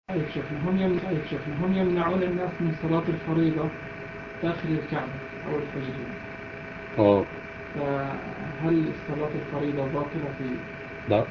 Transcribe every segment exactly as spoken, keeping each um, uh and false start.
طيب شيخنا هم يم... طيب شيخنا هم يمنعون الناس من صلاة الفريضة داخل الكعبة أو الفجر. اه فهل صلاة الفريضة باطلة في؟ لا،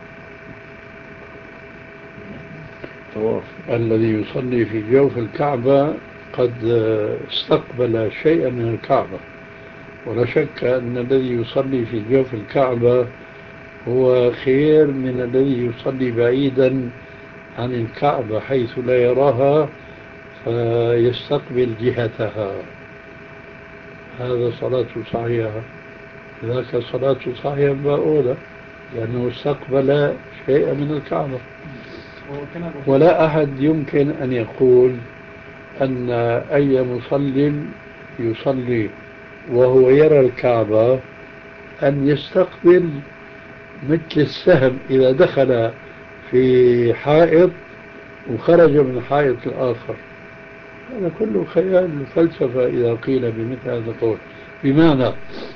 طواف. الذي يصلي في جوف الكعبة قد استقبل شيئا من الكعبة، ولا شك أن الذي يصلي في جوف الكعبة هو خير من الذي يصلي بعيدا عن الكعبة حيث لا يراها فيستقبل جهتها. هذا صلاته صحيحة، ذاك صلاته صحيحة بأولى لأنه استقبل شيئا من الكعبة. ولا أحد يمكن أن يقول أن أي مصل يصلي وهو يرى الكعبة أن يستقبل مثل السهم إذا دخل في حائط وخرج من الحائط الآخر. هذا كله خيال فلسفة إذا قيل بمثل هذا القول. بمعنى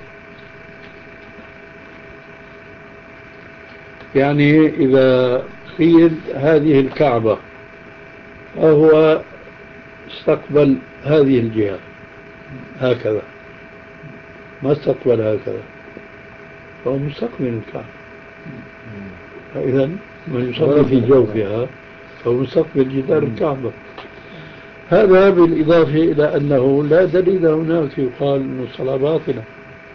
يعني إذا قيل هذه الكعبة فهو استقبل هذه الجهة هكذا، ما استقبل هكذا، فهو مستقبل الكعبة. فإذا من يصلي في جوفها فهو مستقبل جدار الكعبة. هذا بالإضافة إلى أنه لا دليل هناك يقال أن الصلاة باطلة.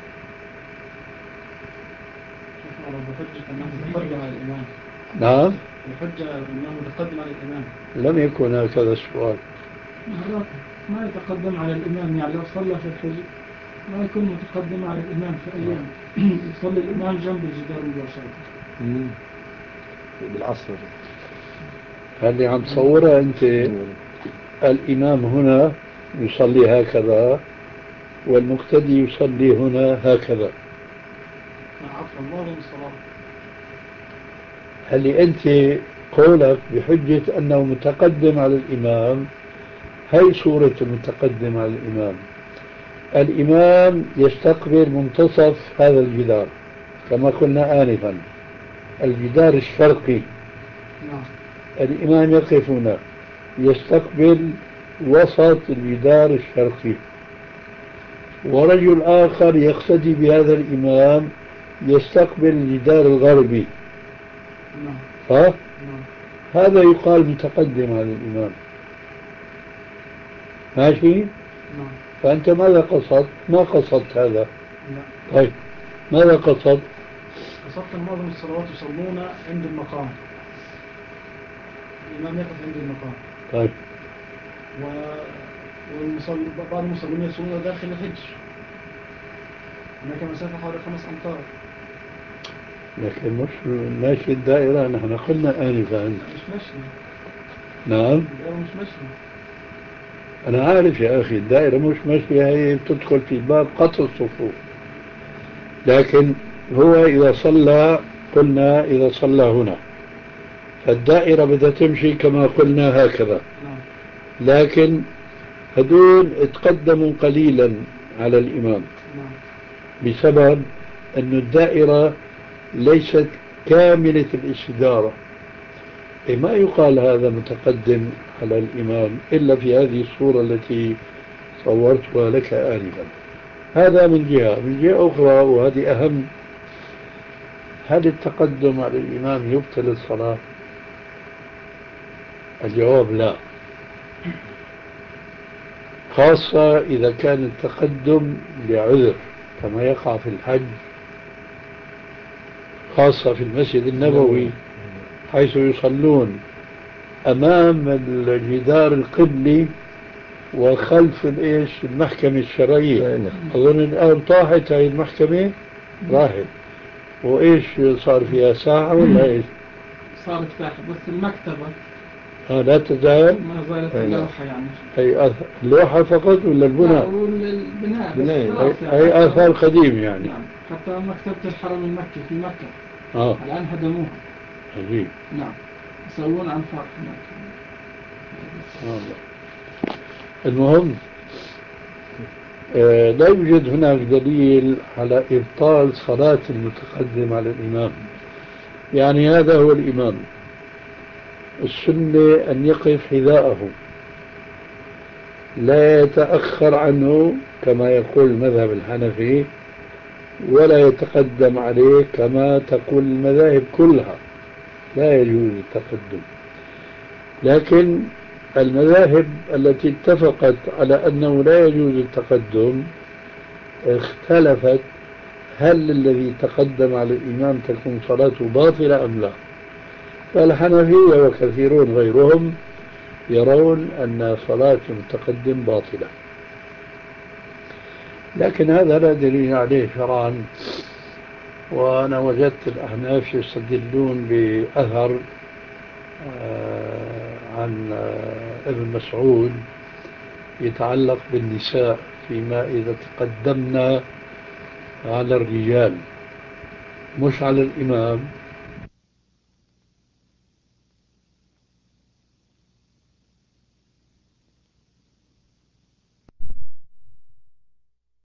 نعم، الحجة أنه متقدم على الإمام. لم يكن هكذا السؤال. ما يتقدم على الإمام، يعني لو صلى في الفجر ما يكون متقدم على الإمام في أيام يصلي الإمام جنب الجدار مباشرة. بالعصر هل عم تصورها أنت الإمام هنا يصلي هكذا والمقتدي يصلي هنا هكذا؟ عفوا الله الصلاة. هل أنت قولك بحجة أنه متقدم على الإمام؟ هي صورة المتقدم على الإمام. الإمام يستقبل منتصف هذا الجدار كما قلنا آنفا، الجدار الشرقي. الإمام يقف هنا يستقبل وسط الجدار الشرقي، ورجل آخر يقتدي بهذا الإمام يستقبل الجدار الغربي. ها؟ هذا يقال متقدم على الإمام. ماشي؟ فأنت ماذا قصدت؟ ما قصدت هذا. طيب ماذا قصدت؟ قصدت معظم الصلوات يصلون عند المقام، الإمام يقف عند المقام. طيب و... وبعض المصلين يصلون داخل الحجر، هناك مسافة حوالي خمس أمتار. لكن مش ماشي الدائرة، نحن قلنا آنفا مش ماشي. نعم الدائرة مش ماشي. أنا عارف يا أخي الدائرة مش ماشية، هي بتدخل في باب قطع الصفوف. لكن هو إذا صلى، قلنا إذا صلى هنا فالدائرة بدها تمشي كما قلنا هكذا، لكن هدول اتقدموا قليلا على الإمام بسبب أن الدائرة ليست كاملة الاستدارة. ما يقال هذا متقدم على الإمام إلا في هذه الصورة التي صورتها لك آنفا. هذا من جهة. من جهة أخرى وهذه أهم، هل التقدم على الإمام يبطل الصلاة؟ الجواب لا، خاصة إذا كان التقدم لعذر كما يقع في الحج، خاصة في المسجد النبوي حيث يصلون أمام الجدار القبلي وخلف الإيش المحكمة الشرعية. أظن الآن طاحت هاي المحكمة، راحت، وإيش صار فيها ساعة ولا إيش؟ صارت ساعة بس المكتبة آه لا تزال ما زالت اللوحة، يعني هي اللوحة فقط ولا البناء؟ البناء هي, هي آثار قديم يعني. نعم. حتى مكتبة الحرم المكي في مكة آه. الآن هدموها. عجيب. نعم، يسوون أنفاق هناك. آه. المهم آه لا يوجد هناك دليل على إبطال صلاة المتقدم على الإمام. يعني هذا هو الإمام السنة أن يقف حذاءه، لا يتأخر عنه كما يقول المذهب الحنفي، ولا يتقدم عليه كما تقول المذاهب كلها، لا يجوز التقدم. لكن المذاهب التي اتفقت على أنه لا يجوز التقدم اختلفت هل الذي تقدم على الإمام تكون صلاته باطلة أم لا. فالحنفية وكثيرون غيرهم يرون أن صلاة المتقدم باطلة، لكن هذا لا دليل عليه شرعا. وأنا وجدت الأحناف يستدلون بأثر عن ابن مسعود يتعلق بالنساء فيما إذا تقدمنا على الرجال، مش على الإمام،